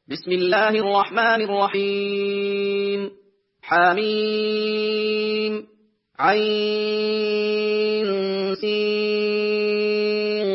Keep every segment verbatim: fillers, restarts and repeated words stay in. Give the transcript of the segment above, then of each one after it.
بسم الله الرحمن الرحيم. حميم عين سين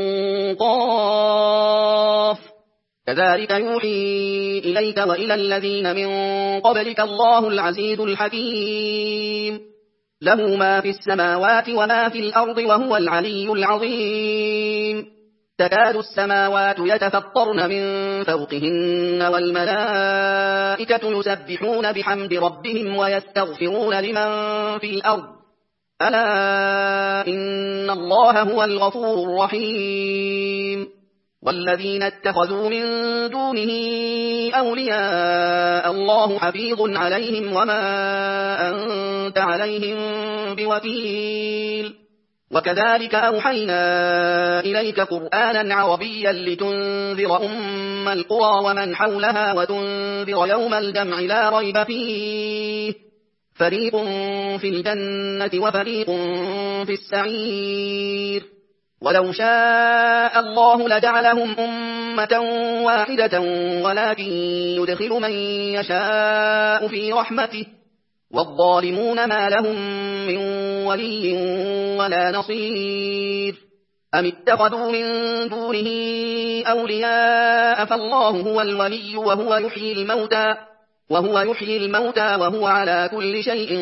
قاف. كذلك يوحي إليك وإلى الذين من قبلك الله العزيز الحكيم. له ما في السماوات وما في الأرض وهو العلي العظيم. تكاد السماوات يتفطرن من فوقهن والملائكة يسبحون بحمد ربهم ويستغفرون لمن في الأرض ألا إن الله هو الغفور الرحيم. والذين اتخذوا من دونه أولياء الله حفيظ عليهم وما أنت عليهم بوكيل. وكذلك أوحينا إليك قرآنا عربيا لتنذر أم القرى ومن حولها وتنذر يوم الجمع لا ريب فيه فريق في الجنة وفريق في السعير. ولو شاء الله لجعلهم أمة واحدة ولكن يدخل من يشاء في رحمته والظالمون ما لهم من ولي ولا نصير. أم اتخذوا من دونه أولياء فالله هو الولي وهو يحيي الموتى وهو يحيي الموتى وهو على كل شيء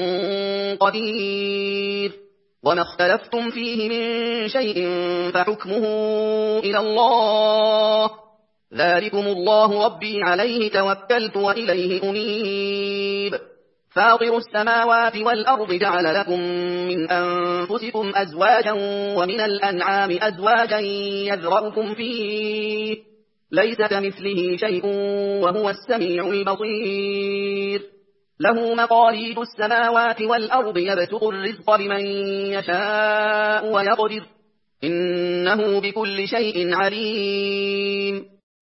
قدير. وما اختلفتم فيه من شيء فحكمه إلى الله. ذلكم الله ربي عليه توكلت وإليه أنيب. فاطر السماوات والأرض جعل لكم من أنفسكم أزواجا ومن الأنعام أزواجا يذرأكم فيه ليس كمثله شيء وهو السميع البصير. له مقاليد السماوات والأرض يبسط الرزق لمن يشاء ويقدر إنه بكل شيء عليم.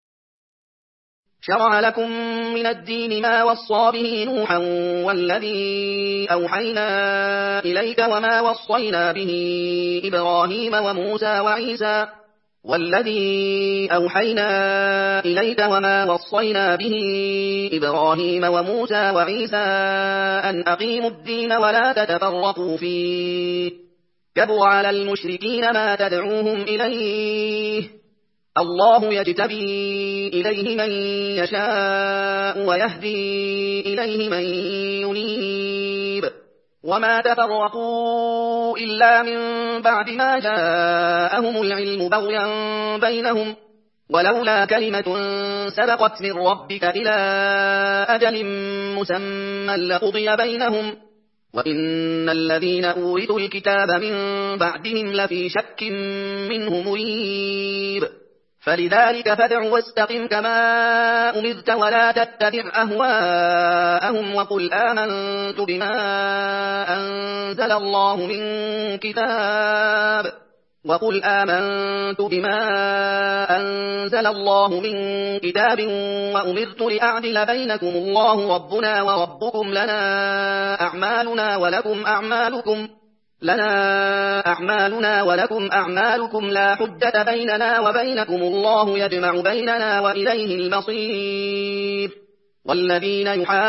شرع لكم من الدين ما وصى به نوحا والذي أوحينا إليك وما وصينا به إبراهيم وموسى وعيسى والذي أوحينا إليك وما وصينا به إبراهيم وموسى وعيسى أن أقيموا الدين ولا تتفرقوا فيه كبر على المشركين ما تدعوهم إليه. الله يجتبي إليه من يشاء ويهدي إليه من ينيب. وما تفرقوا إلا من بعد ما جاءهم العلم بغيا بينهم ولولا كلمة سبقت من ربك إلى أجل مسمى لقضي بينهم وإن الذين أورثوا الكتاب من بعدهم لفي شك منه مريب. فلذلك فادع واستقم كما أمرت ولا تتبع أهواءهم وقل آمنت بما أنزل الله من كتاب وقل آمنت بما أنزل الله من كتاب وأمرت لأعدل بينكم الله ربنا وربكم لنا أعمالنا ولكم أعمالكم لنا أعمالنا ولكم أعمالكم لا حجة بيننا وبينكم الله يجمع بيننا وإليه المصير. والذين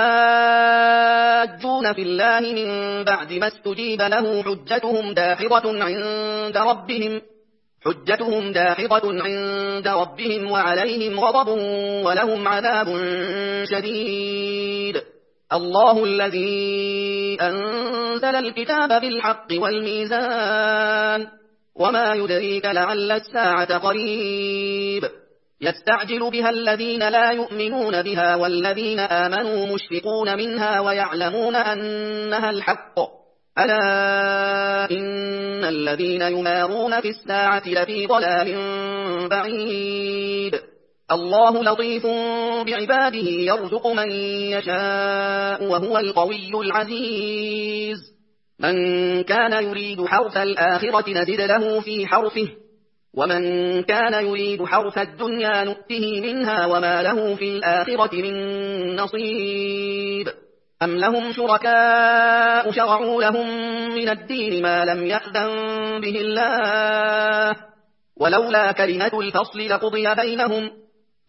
يحاجون في الله من بعد ما استجيب له حجتهم داحضة عند ربهم حجتهم داحضة عند ربهم وعليهم غضب ولهم عذاب شديد. الله الذي أنزل الكتاب بالحق والميزان وما يدريك لعل الساعة قريب. يستعجل بها الذين لا يؤمنون بها والذين آمنوا مشفقون منها ويعلمون أنها الحق ألا إن الذين يمارون في الساعة لفي ضلال بعيد. الله لطيف بعباده يرزق من يشاء وهو القوي العزيز. من كان يريد حرث الآخرة نزد له في حرثه ومن كان يريد حرث الدنيا نؤته منها وما له في الآخرة من نصيب. أم لهم شركاء شرعوا لهم من الدين ما لم يأذن به الله ولولا كلمة الفصل لقضي بينهم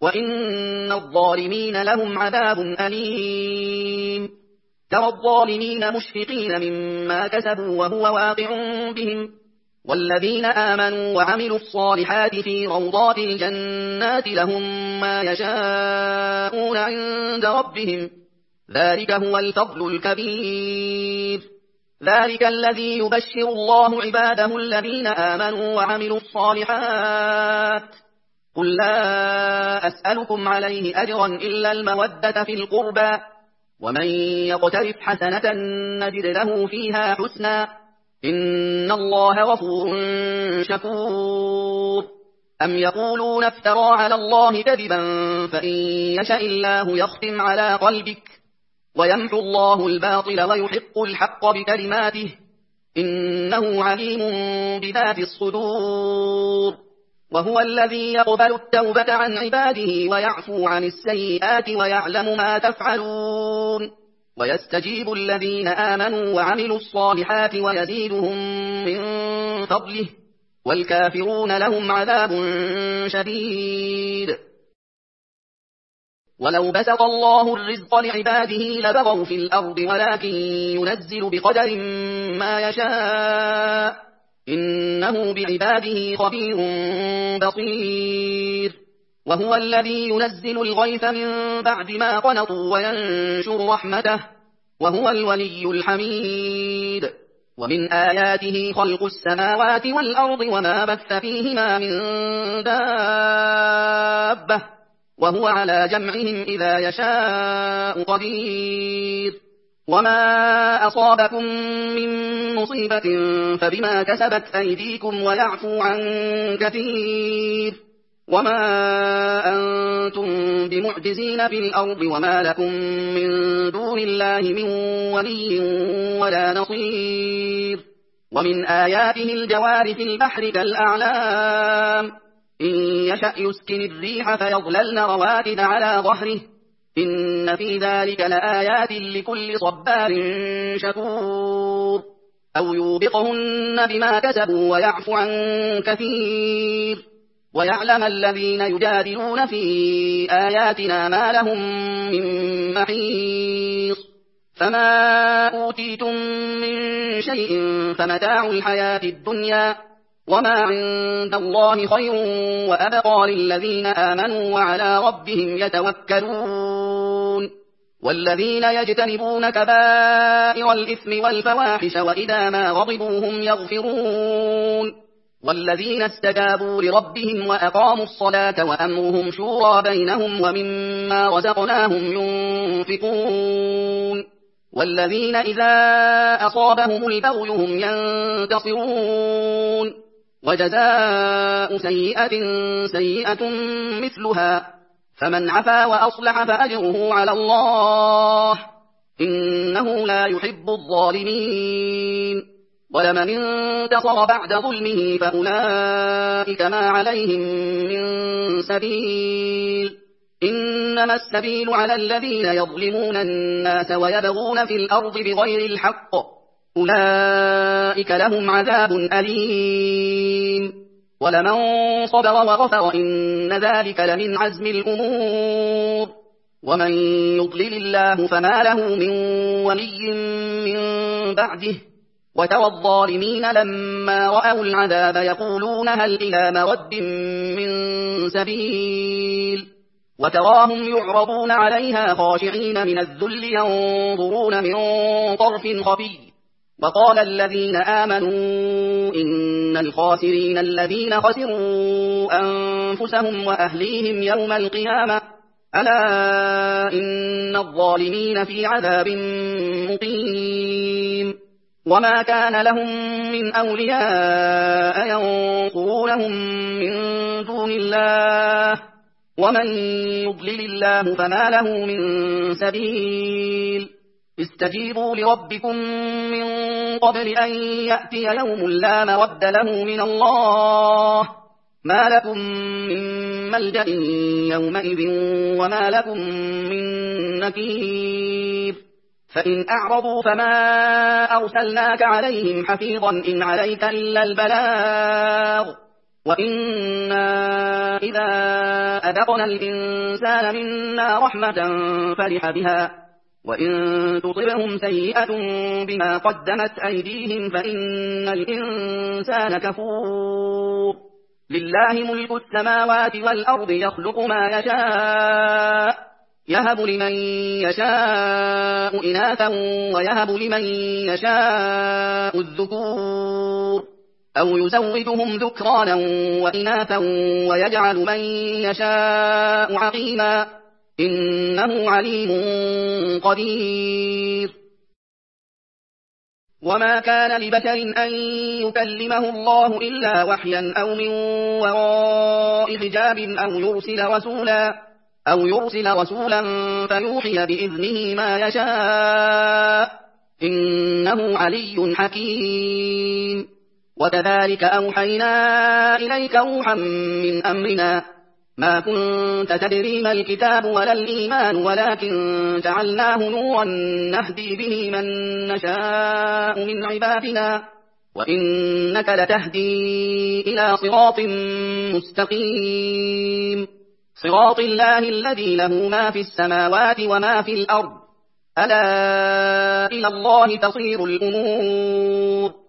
وإن الظالمين لهم عذاب أليم. ترى الظالمين مشفقين مما كسبوا وهو واقع بهم، والذين آمنوا وعملوا الصالحات في روضات الجنات لهم ما يشاءون عند ربهم، ذلك هو الفضل الكبير. ذلك الذي يبشر الله عباده الذين آمنوا وعملوا الصالحات. قل لا أسألكم عليه أجرا إلا المودة في القربى، ومن يقترف حسنة نجد له فيها حسنا، إن الله غفور شكور. أم يقولون افترى على الله كذبا، فإن يشاء الله يختم على قلبك ويمحو الله الباطل ويحق الحق بكلماته، إنه عليم بذات الصدور. وهو الذي يقبل التوبة عن عباده ويعفو عن السيئات ويعلم ما تفعلون، ويستجيب الذين آمنوا وعملوا الصالحات ويزيدهم من فضله، والكافرون لهم عذاب شديد. ولو بسط الله الرزق لعباده لبغوا في الأرض، ولكن ينزل بقدر ما يشاء، إنه بعباده خبير بصير. وهو الذي ينزل الغيث من بعد ما قنطوا وينشر رحمته، وهو الولي الحميد. ومن آياته خلق السماوات والأرض وما بث فيهما من دابة، وهو على جمعهم إذا يشاء قدير. وما أصابكم من مصيبة فبما كسبت أيديكم ويعفو عن كثير، وما أنتم بمعجزين في الأرض وما لكم من دون الله من ولي ولا نصير. ومن آياته الجوار في البحر كالأعلام، إن يشأ يسكن الريح فيظللن رواكد على ظهره، إن في ذلك لآيات لكل صبار شكور. أو يوبقهن بما كسبوا ويعفو عن كثير، ويعلم الذين يجادلون في آياتنا ما لهم من محيص. فما أوتيتم من شيء فمتاع الحياة الدنيا، وما عند الله خير وأبقى للذين آمنوا وعلى ربهم يتوكلون. والذين يجتنبون كبائر الإثم والفواحش وإذا ما غضبوا هم يغفرون. والذين استجابوا لربهم وأقاموا الصلاة وأمرهم شورى بينهم ومما رزقناهم ينفقون. والذين إذا أصابهم البغي هم ينتصرون. وجزاء سيئة سيئة مثلها، فمن عفا وأصلح فأجره على الله، إنه لا يحب الظالمين. ولمن انتصر بعد ظلمه فأولئك ما عليهم من سبيل، إنما السبيل على الذين يظلمون الناس ويبغون في الأرض بغير الحق، أولئك لهم عذاب أليم. ولمن صبر وغفر إن ذلك لمن عزم الأمور. ومن يضلل الله فما له من ولي من بعده. وترى الظالمين لما رأوا العذاب يقولون هل إلى مرد من سبيل، وتراهم يعرضون عليها خاشعين من الذل ينظرون من طرف خفي. وقال الذين آمنوا إن الخاسرين الذين خسروا أنفسهم وأهليهم يوم القيامة، ألا إن الظالمين في عذاب مقيم. وما كان لهم من أولياء ينصرونهم من دون الله، ومن يضلل الله فما له من سبيل. استجيبوا لربكم من قبل أن يأتي يوم لا مرد له من الله، ما لكم من ملجأ يومئذ وما لكم من نكير. فإن أعرضوا فما أرسلناك عليهم حفيظا إن عليك إلا البلاغ، وإنا إذا أذقنا الإنسان منا رحمة فرح بها وإن تصبهم سيئة بما قدمت أيديهم فإن الإنسان كفور لله ملك السماوات والأرض يخلق ما يشاء يهب لمن يشاء إناثا ويهب لمن يشاء الذكور أو يزودهم ذكرانا وإناثا ويجعل من يشاء عقيما إنه عليم قدير وما كان لبشر أن يكلمه الله إلا وحيا أو من وراء حجاب أو يرسل رسولا أو يرسل رسولا فيوحي بإذنه ما يشاء إنه علي حكيم وكذلك أوحينا إليك روحا من أمرنا ما كنت تدري ما الكتاب ولا الإيمان ولكن جعلناه نورا نهدي به من نشاء من عبادنا وإنك لتهدي إلى صراط مستقيم صراط الله الذي له ما في السماوات وما في الأرض ألا إلى الله تصير الأمور